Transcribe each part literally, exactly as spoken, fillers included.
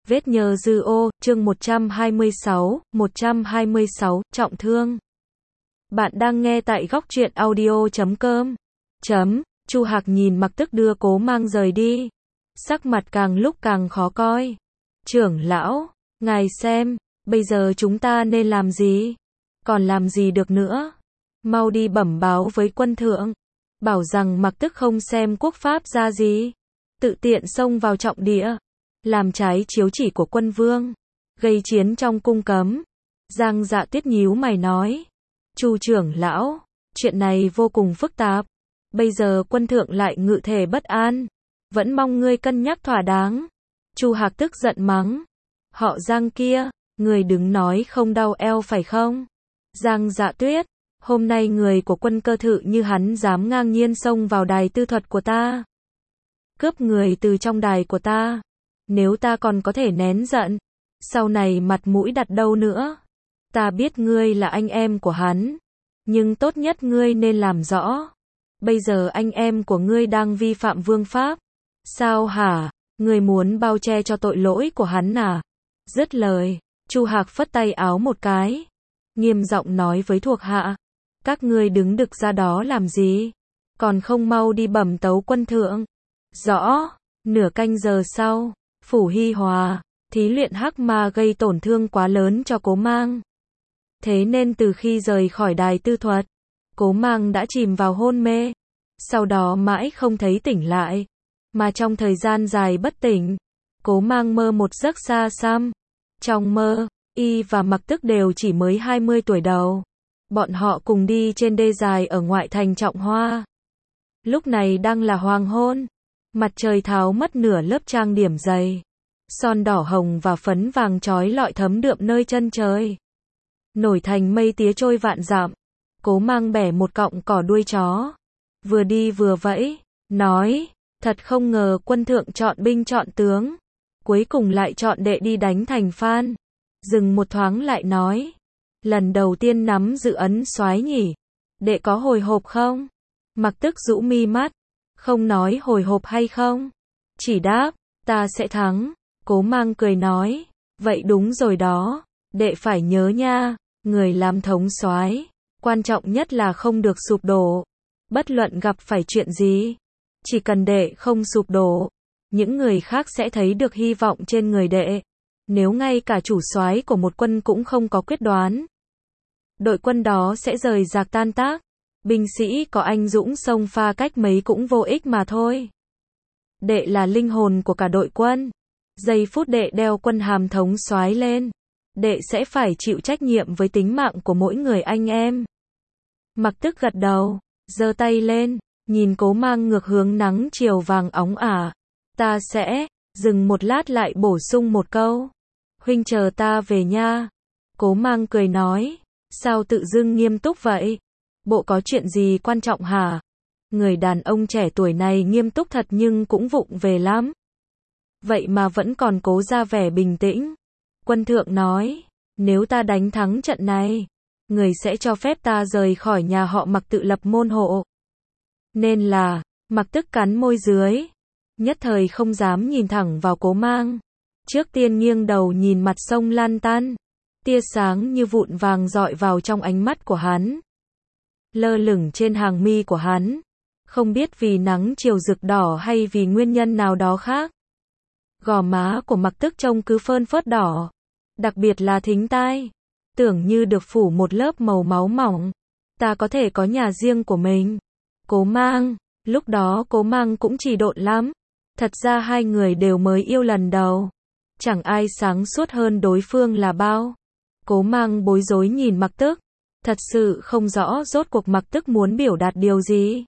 Vết nhơ dư ô, chương một trăm hai mươi sáu, một trăm hai mươi sáu, trọng thương. Bạn đang nghe tại góc truyện audio chấm com. Chấm, Chu Hạc nhìn Mặc Tức đưa Cố Mang rời đi. Sắc mặt càng lúc càng khó coi. Trưởng lão, ngài xem, bây giờ chúng ta nên làm gì? Còn làm gì được nữa? Mau đi bẩm báo với quân thượng. Bảo rằng Mặc Tức không xem quốc pháp ra gì. Tự tiện xông vào trọng địa. Làm trái chiếu chỉ của quân vương, gây chiến trong cung cấm. Giang Dạ Tuyết nhíu mày nói, Chu trưởng lão, chuyện này vô cùng phức tạp. Bây giờ quân thượng lại ngự thể bất an, vẫn mong ngươi cân nhắc thỏa đáng. Chu Hạc tức giận mắng, họ Giang kia, người đứng nói không đau eo phải không? Giang Dạ Tuyết, hôm nay người của quân cơ thự như hắn dám ngang nhiên xông vào đài tư thuật của ta, cướp người từ trong đài của ta. Nếu ta còn có thể nén giận, sau này mặt mũi đặt đâu nữa? Ta biết ngươi là anh em của hắn, nhưng tốt nhất ngươi nên làm rõ. Bây giờ anh em của ngươi đang vi phạm vương pháp. Sao hả? Ngươi muốn bao che cho tội lỗi của hắn à? Dứt lời, Chu Hạc phất tay áo một cái, nghiêm giọng nói với thuộc hạ, các ngươi đứng đực ra đó làm gì? Còn không mau đi bẩm tấu quân thượng. Rõ. Nửa canh giờ sau, Phủ Hy Hòa, thí luyện hắc ma gây tổn thương quá lớn cho Cố Mang. Thế nên từ khi rời khỏi đài tư thuật, Cố Mang đã chìm vào hôn mê. Sau đó mãi không thấy tỉnh lại. Mà trong thời gian dài bất tỉnh, Cố Mang mơ một giấc xa xăm. Trong mơ, y và Mặc Tức đều chỉ mới hai mươi tuổi đầu. Bọn họ cùng đi trên đê dài ở ngoại thành Trọng Hoa. Lúc này đang là hoàng hôn. Mặt trời tháo mất nửa lớp trang điểm dày. Son đỏ hồng và phấn vàng chói lọi thấm đượm nơi chân trời. Nổi thành mây tía trôi vạn dặm. Cố Mang bẻ một cọng cỏ đuôi chó. Vừa đi vừa vẫy, nói, thật không ngờ quân thượng chọn binh chọn tướng. Cuối cùng lại chọn đệ đi đánh thành Phan. Dừng một thoáng lại nói, lần đầu tiên nắm giữ ấn soái nhỉ. Đệ có hồi hộp không? Mặc Tức rũ mi mắt. Không nói hồi hộp hay không, chỉ đáp, ta sẽ thắng. Cố Mang cười nói, vậy đúng rồi đó, đệ phải nhớ nha, người làm thống soái, quan trọng nhất là không được sụp đổ. Bất luận gặp phải chuyện gì, chỉ cần đệ không sụp đổ, những người khác sẽ thấy được hy vọng trên người đệ. Nếu ngay cả chủ soái của một quân cũng không có quyết đoán, đội quân đó sẽ rời rạc tan tác. Binh sĩ có anh dũng xông pha cách mấy cũng vô ích mà thôi. Đệ là linh hồn của cả đội quân. Giây phút đệ đeo quân hàm thống soái lên, đệ sẽ phải chịu trách nhiệm với tính mạng của mỗi người anh em. Mặc Tức gật đầu, giơ tay lên, nhìn Cố Mang ngược hướng nắng chiều vàng óng ả. Ta sẽ, dừng một lát lại bổ sung một câu. Huynh chờ ta về nha. Cố Mang cười nói, sao tự dưng nghiêm túc vậy? Bộ có chuyện gì quan trọng hả? Người đàn ông trẻ tuổi này nghiêm túc thật nhưng cũng vụng về lắm. Vậy mà vẫn còn cố ra vẻ bình tĩnh. Quân thượng nói, nếu ta đánh thắng trận này, người sẽ cho phép ta rời khỏi nhà họ Mặc tự lập môn hộ. Nên là, Mặc Tức cắn môi dưới, nhất thời không dám nhìn thẳng vào Cố Mang. Trước tiên nghiêng đầu nhìn mặt sông lan tan, tia sáng như vụn vàng dọi vào trong ánh mắt của hắn. Lơ lửng trên hàng mi của hắn, không biết vì nắng chiều rực đỏ hay vì nguyên nhân nào đó khác. Gò má của Mặc Tức trông cứ phơn phớt đỏ, đặc biệt là thính tai, tưởng như được phủ một lớp màu máu mỏng. Ta có thể có nhà riêng của mình. Cố Mang, lúc đó Cố Mang cũng chỉ độn lắm. Thật ra hai người đều mới yêu lần đầu, chẳng ai sáng suốt hơn đối phương là bao. Cố Mang bối rối nhìn Mặc Tức, thật sự không rõ rốt cuộc Mặc Tức muốn biểu đạt điều gì.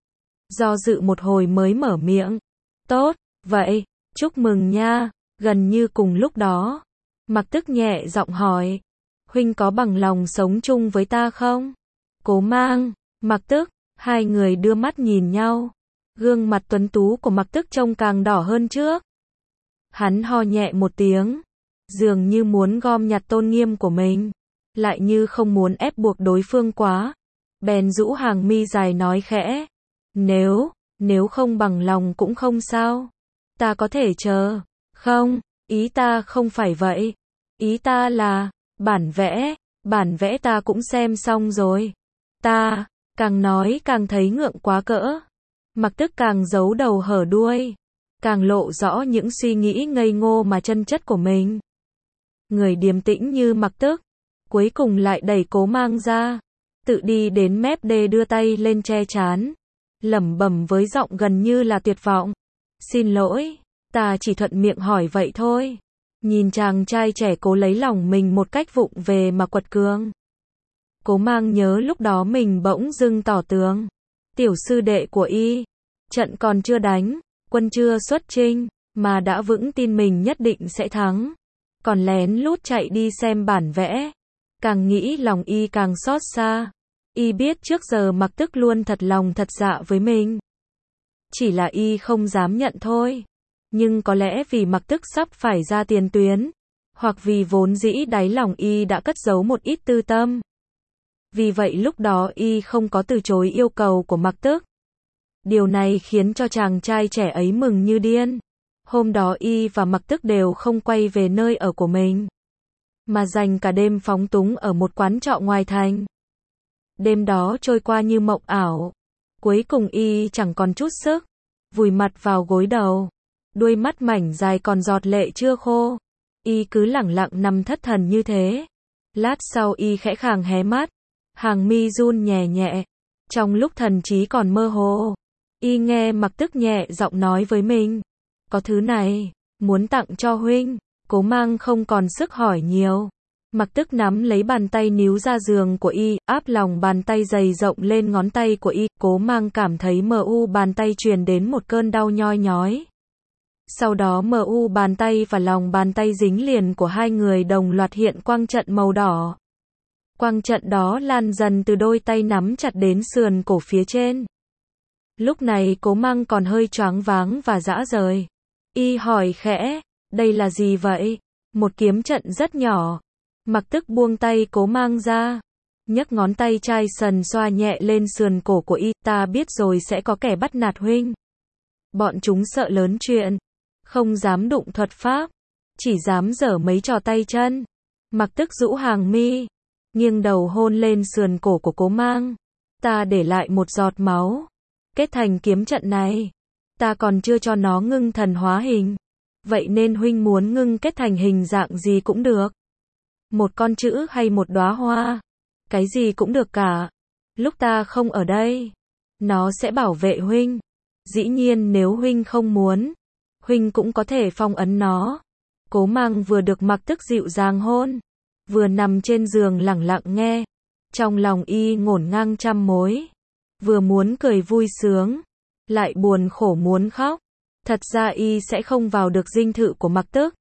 Do dự một hồi mới mở miệng. Tốt, vậy, chúc mừng nha. Gần như cùng lúc đó, Mặc Tức nhẹ giọng hỏi, huynh có bằng lòng sống chung với ta không? Cố Mang, Mặc Tức, hai người đưa mắt nhìn nhau. Gương mặt tuấn tú của Mặc Tức trông càng đỏ hơn trước. Hắn ho nhẹ một tiếng, dường như muốn gom nhặt tôn nghiêm của mình, lại như không muốn ép buộc đối phương quá. Bèn rũ hàng mi dài nói khẽ, nếu, nếu không bằng lòng cũng không sao. Ta có thể chờ. Không, Ý ta không phải vậy. Ý ta là, bản vẽ, bản vẽ ta cũng xem xong rồi. Ta, càng nói càng thấy ngượng quá cỡ. Mặc Tức càng giấu đầu hở đuôi, càng lộ rõ những suy nghĩ ngây ngô mà chân chất của mình. Người điềm tĩnh như Mặc Tức, cuối cùng lại đẩy Cố Mang ra, tự đi đến mép đê đưa tay lên che trán, lẩm bẩm với giọng gần như là tuyệt vọng. Xin lỗi, ta chỉ thuận miệng hỏi vậy thôi. Nhìn chàng trai trẻ cố lấy lòng mình một cách vụng về mà quật cường. Cố Mang nhớ lúc đó mình bỗng dưng tỏ tướng. Tiểu sư đệ của y, trận còn chưa đánh, quân chưa xuất chinh, mà đã vững tin mình nhất định sẽ thắng. Còn lén lút chạy đi xem bản vẽ. Càng nghĩ lòng y càng xót xa. Y biết trước giờ Mặc Tức luôn thật lòng thật dạ với mình. Chỉ là y không dám nhận thôi. Nhưng có lẽ vì Mặc Tức sắp phải ra tiền tuyến, hoặc vì vốn dĩ đáy lòng y đã cất giấu một ít tư tâm. Vì vậy lúc đó y không có từ chối yêu cầu của Mặc Tức. Điều này khiến cho chàng trai trẻ ấy mừng như điên. Hôm đó y và Mặc Tức đều không quay về nơi ở của mình, mà dành cả đêm phóng túng ở một quán trọ ngoài thành. Đêm đó trôi qua như mộng ảo. Cuối cùng y chẳng còn chút sức, vùi mặt vào gối đầu. Đuôi mắt mảnh dài còn giọt lệ chưa khô. Y cứ lẳng lặng nằm thất thần như thế. Lát sau y khẽ khàng hé mắt. Hàng mi run nhẹ nhẹ. Trong lúc thần trí còn mơ hồ, y nghe Mặc Tức nhẹ giọng nói với mình. Có thứ này, muốn tặng cho huynh. Cố Mang không còn sức hỏi nhiều. Mặc Tức nắm lấy bàn tay níu ra giường của y, áp lòng bàn tay dày rộng lên ngón tay của y. Cố Mang cảm thấy mờ u bàn tay truyền đến một cơn đau nhoi nhói. Sau đó mờ u bàn tay và lòng bàn tay dính liền của hai người đồng loạt hiện quang trận màu đỏ. Quang trận đó lan dần từ đôi tay nắm chặt đến sườn cổ phía trên. Lúc này Cố Mang còn hơi choáng váng và dã rời. Y hỏi khẽ, đây là gì vậy? Một kiếm trận rất nhỏ. Mặc Tức buông tay Cố Mang ra, nhấc ngón tay chai sần xoa nhẹ lên sườn cổ của y. Ta biết rồi sẽ có kẻ bắt nạt huynh. Bọn chúng sợ lớn chuyện, không dám đụng thuật pháp, chỉ dám giở mấy trò tay chân. Mặc Tức rũ hàng mi, nghiêng đầu hôn lên sườn cổ của Cố Mang. Ta để lại một giọt máu, kết thành kiếm trận này. Ta còn chưa cho nó ngưng thần hóa hình. Vậy nên huynh muốn ngưng kết thành hình dạng gì cũng được. Một con chữ hay một đóa hoa, cái gì cũng được cả. Lúc ta không ở đây, nó sẽ bảo vệ huynh. Dĩ nhiên nếu huynh không muốn, huynh cũng có thể phong ấn nó. Cố Mang vừa được Mặc Tức dịu dàng hôn, vừa nằm trên giường lẳng lặng nghe. Trong lòng y ngổn ngang trăm mối. Vừa muốn cười vui sướng, lại buồn khổ muốn khóc. Thật ra y sẽ không vào được dinh thự của Mặc Tức.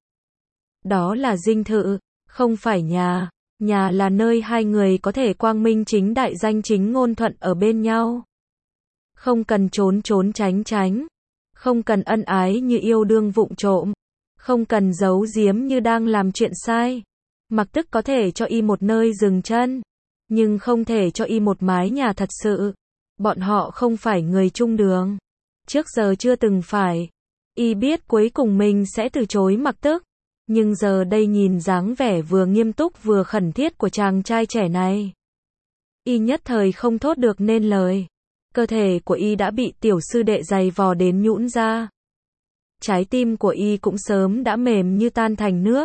Đó là dinh thự, không phải nhà. Nhà là nơi hai người có thể quang minh chính đại danh chính ngôn thuận ở bên nhau. Không cần trốn trốn tránh tránh. Không cần ân ái như yêu đương vụng trộm. Không cần giấu giếm như đang làm chuyện sai. Mặc Tức có thể cho y một nơi dừng chân, nhưng không thể cho y một mái nhà thật sự. Bọn họ không phải người chung đường. Trước giờ chưa từng phải. Y biết cuối cùng mình sẽ từ chối Mặc Tức. Nhưng giờ đây nhìn dáng vẻ vừa nghiêm túc vừa khẩn thiết của chàng trai trẻ này, y nhất thời không thốt được nên lời. Cơ thể của y đã bị tiểu sư đệ giày vò đến nhũn ra. Trái tim của y cũng sớm đã mềm như tan thành nước.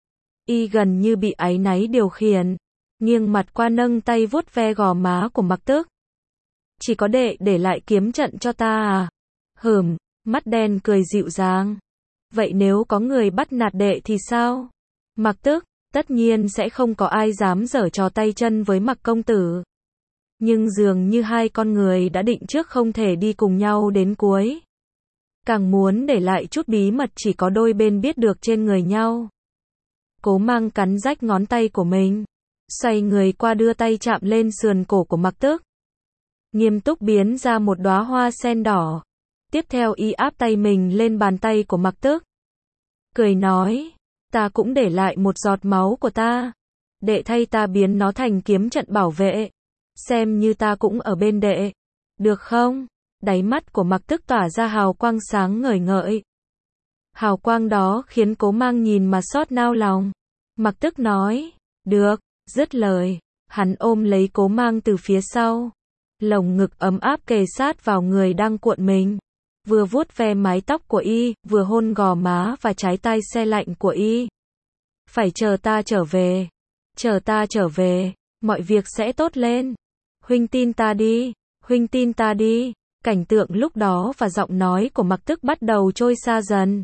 Y gần như bị áy náy điều khiển, nghiêng mặt qua nâng tay vuốt ve gò má của Mặc Tức. Chỉ có đệ để lại kiếm trận cho ta à? Hửm, mắt đen cười dịu dàng. Vậy nếu có người bắt nạt đệ thì sao? Mặc Tức, tất nhiên sẽ không có ai dám giở trò tay chân với Mặc công tử. Nhưng dường như hai con người đã định trước không thể đi cùng nhau đến cuối. Càng muốn để lại chút bí mật chỉ có đôi bên biết được trên người nhau. Cố Mang cắn rách ngón tay của mình, xoay người qua đưa tay chạm lên sườn cổ của Mặc Tức. Nghiêm túc biến ra một đóa hoa sen đỏ. Tiếp theo y áp tay mình lên bàn tay của Mặc Tức, cười nói, ta cũng để lại một giọt máu của ta. Đệ thay ta biến nó thành kiếm trận bảo vệ. Xem như ta cũng ở bên đệ. Được không? Đáy mắt của Mặc Tức tỏa ra hào quang sáng ngời ngợi. Hào quang đó khiến Cố Mang nhìn mà xót nao lòng. Mặc Tức nói, được, dứt lời, hắn ôm lấy Cố Mang từ phía sau. Lồng ngực ấm áp kề sát vào người đang cuộn mình. Vừa vuốt ve mái tóc của y, vừa hôn gò má và trái tay se lạnh của y. Phải chờ ta trở về. Chờ ta trở về, mọi việc sẽ tốt lên. Huynh tin ta đi, huynh tin ta đi. Cảnh tượng lúc đó và giọng nói của Mặc Tức bắt đầu trôi xa dần.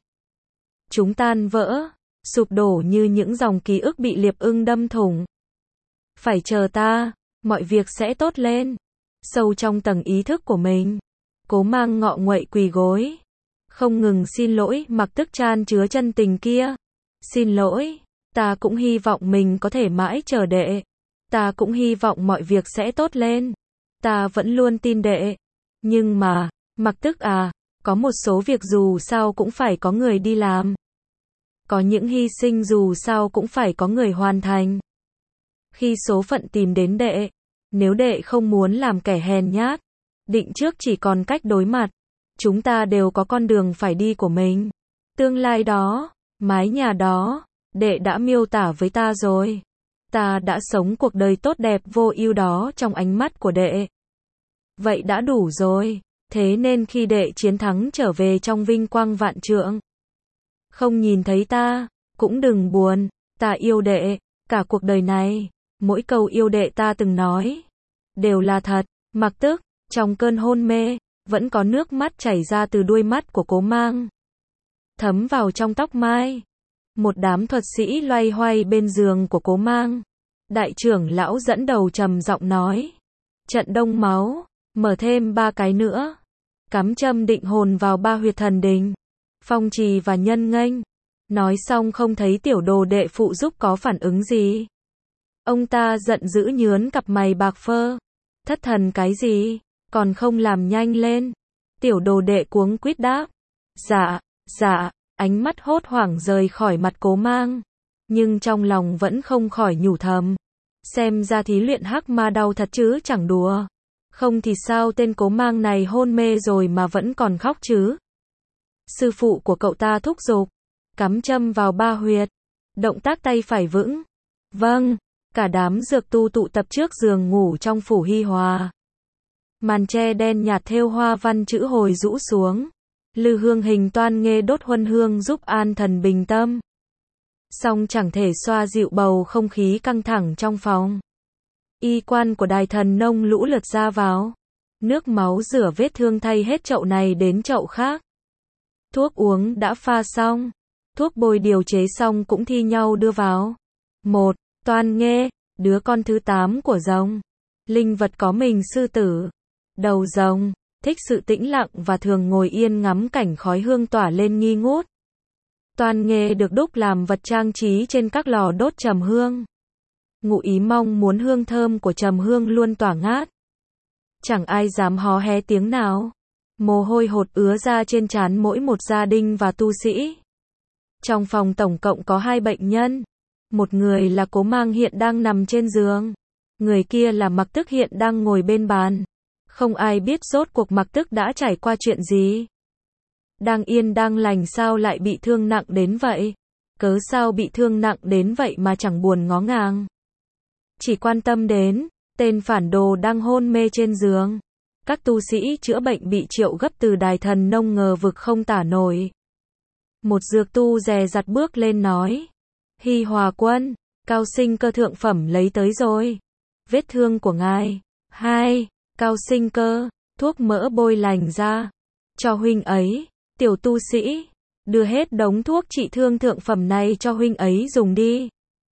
Chúng tan vỡ, sụp đổ như những dòng ký ức bị liệp ưng đâm thủng. Phải chờ ta, mọi việc sẽ tốt lên. Sâu trong tầng ý thức của mình, Cố Mang ngọ nguậy quỳ gối. Không ngừng xin lỗi, Mặc Tức chan chứa chân tình kia. Xin lỗi, ta cũng hy vọng mình có thể mãi chờ đệ. Ta cũng hy vọng mọi việc sẽ tốt lên. Ta vẫn luôn tin đệ. Nhưng mà, Mặc Tức à, có một số việc dù sao cũng phải có người đi làm. Có những hy sinh dù sao cũng phải có người hoàn thành. Khi số phận tìm đến đệ, nếu đệ không muốn làm kẻ hèn nhát, định trước chỉ còn cách đối mặt. Chúng ta đều có con đường phải đi của mình. Tương lai đó, mái nhà đó, đệ đã miêu tả với ta rồi. Ta đã sống cuộc đời tốt đẹp vô ưu đó trong ánh mắt của đệ. Vậy đã đủ rồi. Thế nên khi đệ chiến thắng trở về trong vinh quang vạn trượng, không nhìn thấy ta, cũng đừng buồn. Ta yêu đệ, cả cuộc đời này, mỗi câu yêu đệ ta từng nói, đều là thật. Mặc Tức, trong cơn hôn mê, vẫn có nước mắt chảy ra từ đuôi mắt của Cố Mang, thấm vào trong tóc mai. Một đám thuật sĩ loay hoay bên giường của Cố Mang. Đại trưởng lão dẫn đầu trầm giọng nói, trận đông máu, mở thêm ba cái nữa. Cắm châm định hồn vào ba huyệt thần đình, phong trì và nhân nghênh. Nói xong không thấy tiểu đồ đệ phụ giúp có phản ứng gì. Ông ta giận dữ nhướn cặp mày bạc phơ. Thất thần cái gì, còn không làm nhanh lên. Tiểu đồ đệ cuống quýt đáp, dạ, dạ. Ánh mắt hốt hoảng rời khỏi mặt Cố Mang, nhưng trong lòng vẫn không khỏi nhủ thầm, xem ra thí luyện hắc ma đau thật chứ chẳng đùa. Không thì sao tên Cố Mang này hôn mê rồi mà vẫn còn khóc chứ. Sư phụ của cậu ta thúc giục, cắm châm vào ba huyệt, động tác tay phải vững. Vâng. Cả đám dược tu tụ tập trước giường ngủ trong phủ Hi Hòa. Màn tre đen nhạt thêu hoa văn chữ hồi rũ xuống. Lư hương hình toan nghê đốt huân hương giúp an thần bình tâm. Song chẳng thể xoa dịu bầu không khí căng thẳng trong phòng. Y quan của Đài Thần Nông lũ lượt ra vào. Nước máu rửa vết thương thay hết chậu này đến chậu khác. Thuốc uống đã pha xong. Thuốc bôi điều chế xong cũng thi nhau đưa vào. Một, Toan Nghê, đứa con thứ tám của rồng. Linh vật có mình sư tử. Đầu rồng, thích sự tĩnh lặng và thường ngồi yên ngắm cảnh khói hương tỏa lên nghi ngút. Toan Nghê được đúc làm vật trang trí trên các lò đốt trầm hương. Ngụ ý mong muốn hương thơm của trầm hương luôn tỏa ngát. Chẳng ai dám hó hé tiếng nào. Mồ hôi hột ứa ra trên trán mỗi một gia đình và tu sĩ. Trong phòng tổng cộng có hai bệnh nhân. Một người là Cố Mang hiện đang nằm trên giường. Người kia là Mặc Tức hiện đang ngồi bên bàn. Không ai biết rốt cuộc Mặc Tức đã trải qua chuyện gì. Đang yên đang lành sao lại bị thương nặng đến vậy? Cớ sao bị thương nặng đến vậy mà chẳng buồn ngó ngàng. Chỉ quan tâm đến tên phản đồ đang hôn mê trên giường. Các tu sĩ chữa bệnh bị triệu gấp từ Đài Thần Nông ngờ vực không tả nổi. Một dược tu dè dặt bước lên nói, Hi Hòa quân, Cao Sinh Cơ thượng phẩm lấy tới rồi. Vết thương của ngài. Hai, Cao Sinh Cơ, thuốc mỡ bôi lành ra. Cho huynh ấy. Tiểu tu sĩ, đưa hết đống thuốc trị thương thượng phẩm này cho huynh ấy dùng đi.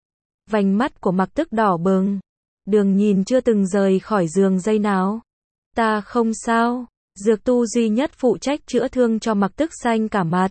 Vành mắt của Mặc Tức đỏ bừng. Đường nhìn chưa từng rời khỏi giường giây nào. Ta không sao. Dược tu duy nhất phụ trách chữa thương cho Mặc Tức xanh cả mặt.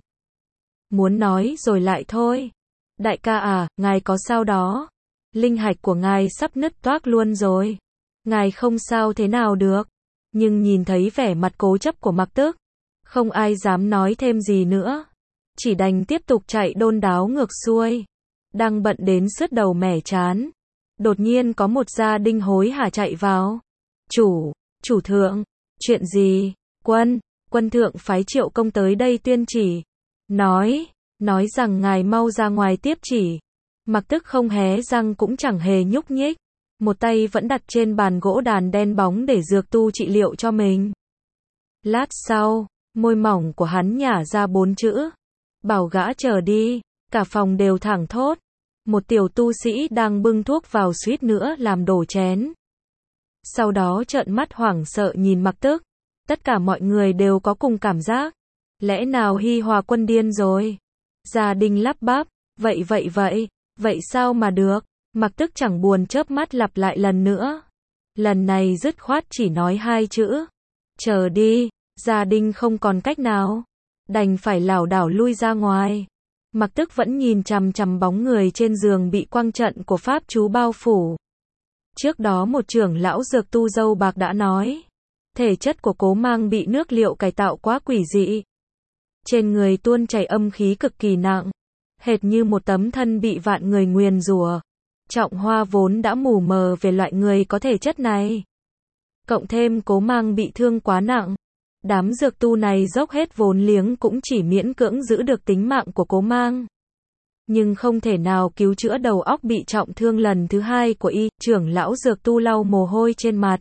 Muốn nói rồi lại thôi. Đại ca à, ngài có sao đó? Linh hạch của ngài sắp nứt toác luôn rồi. Ngài không sao thế nào được. Nhưng nhìn thấy vẻ mặt cố chấp của Mặc Tức, không ai dám nói thêm gì nữa. Chỉ đành tiếp tục chạy đôn đáo ngược xuôi. Đang bận đến sứt đầu mẻ chán. Đột nhiên có một gia đình hối hả chạy vào. Chủ, chủ thượng, chuyện gì? Quân, quân thượng phái Triệu công tới đây tuyên chỉ. Nói, nói rằng ngài mau ra ngoài tiếp chỉ. Mặc Tức không hé răng cũng chẳng hề nhúc nhích, một tay vẫn đặt trên bàn gỗ đàn đen bóng để Dược Tu trị liệu cho mình. Lát sau, môi mỏng của hắn nhả ra bốn chữ. Bảo gã chờ đi, cả phòng đều thảng thốt. Một tiểu tu sĩ đang bưng thuốc vào suýt nữa làm đổ chén. Sau đó trợn mắt hoảng sợ nhìn Mặc Tức. Tất cả mọi người đều có cùng cảm giác. Lẽ nào Hi Hòa Quân điên rồi? Gia Đình lắp bắp, vậy vậy vậy, vậy sao mà được? Mặc Tức chẳng buồn chớp mắt lặp lại lần nữa. Lần này dứt khoát chỉ nói hai chữ. Chờ đi, Gia Đình không còn cách nào. Đành phải lảo đảo lui ra ngoài. Mặc Tức vẫn nhìn chằm chằm bóng người trên giường bị quang trận của pháp chú bao phủ. Trước đó một trưởng lão Dược Tu râu bạc đã nói. Thể chất của Cố Mang bị nước liệu cải tạo quá quỷ dị. Trên người tuôn chảy âm khí cực kỳ nặng. Hệt như một tấm thân bị vạn người nguyền rủa. Trọng Hoa vốn đã mù mờ về loại người có thể chất này. Cộng thêm Cố Mang bị thương quá nặng. Đám dược tu này dốc hết vốn liếng cũng chỉ miễn cưỡng giữ được tính mạng của Cố Mang. Nhưng không thể nào cứu chữa đầu óc bị trọng thương lần thứ hai của y. Trưởng lão dược tu lau mồ hôi trên mặt.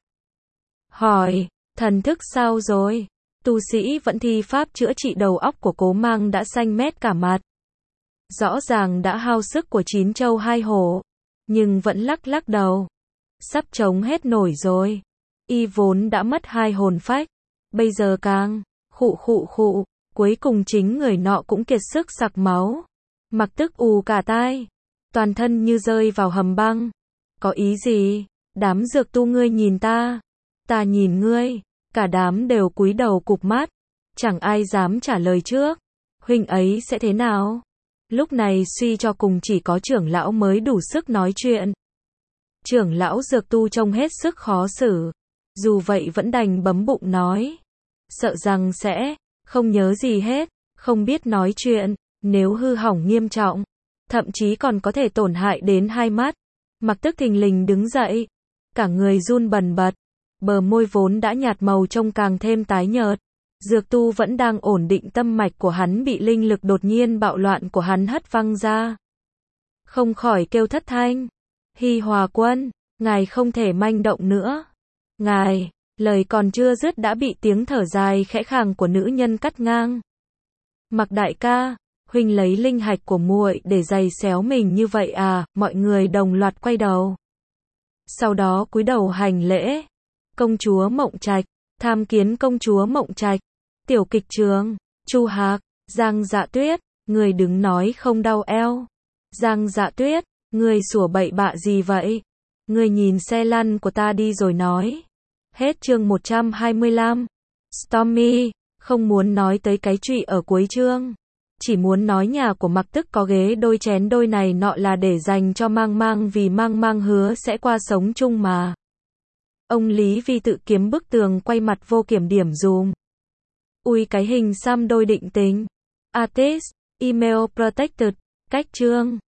Hỏi, thần thức sao rồi? Tu sĩ vẫn thi pháp chữa trị đầu óc của Cố Mang đã xanh mét cả mặt. Rõ ràng đã hao sức của chín châu hai hổ. Nhưng vẫn lắc lắc đầu. Sắp chống hết nổi rồi. Y vốn đã mất hai hồn phách. Bây giờ càng, khụ khụ khụ, cuối cùng chính người nọ cũng kiệt sức sặc máu. Mặc Tức ù cả tai. Toàn thân như rơi vào hầm băng. Có ý gì? Đám dược tu ngươi nhìn ta. Ta nhìn ngươi. Cả đám đều cúi đầu cụp mắt. Chẳng ai dám trả lời trước. Huynh ấy sẽ thế nào? Lúc này suy cho cùng chỉ có trưởng lão mới đủ sức nói chuyện. Trưởng lão dược tu trông hết sức khó xử. Dù vậy vẫn đành bấm bụng nói. Sợ rằng sẽ không nhớ gì hết, không biết nói chuyện, nếu hư hỏng nghiêm trọng, thậm chí còn có thể tổn hại đến hai mắt. Mặc Tức thình lình đứng dậy, cả người run bần bật, bờ môi vốn đã nhạt màu trông càng thêm tái nhợt. Dược Tu vẫn đang ổn định tâm mạch của hắn bị linh lực đột nhiên bạo loạn của hắn hất văng ra. Không khỏi kêu thất thanh. Hi Hòa Quân, ngài không thể manh động nữa. Ngài, lời còn chưa dứt đã bị tiếng thở dài khẽ khàng của nữ nhân cắt ngang. Mặc đại ca, huynh lấy linh hạch của muội để giày xéo mình như vậy à? Mọi người đồng loạt quay đầu. Sau đó cúi đầu hành lễ. Công chúa Mộng Trạch, tham kiến công chúa Mộng Trạch. Tiểu kịch trường, Chu Hạc, Giang Dạ Tuyết, người đứng nói không đau eo. Giang Dạ Tuyết, người sủa bậy bạ gì vậy? Người nhìn xe lăn của ta đi rồi nói. Hết chương một trăm hai mươi lăm. Stormy, không muốn nói tới cái chuyện ở cuối chương. Chỉ muốn nói nhà của Mặc Tức có ghế đôi chén đôi này nọ là để dành cho Mang Mang vì Mang Mang hứa sẽ qua sống chung mà. Ông Lý Vi tự kiếm bức tường quay mặt vô kiểm điểm dùm. Ui cái hình xăm đôi định tính. Artist, email protected, cách chương.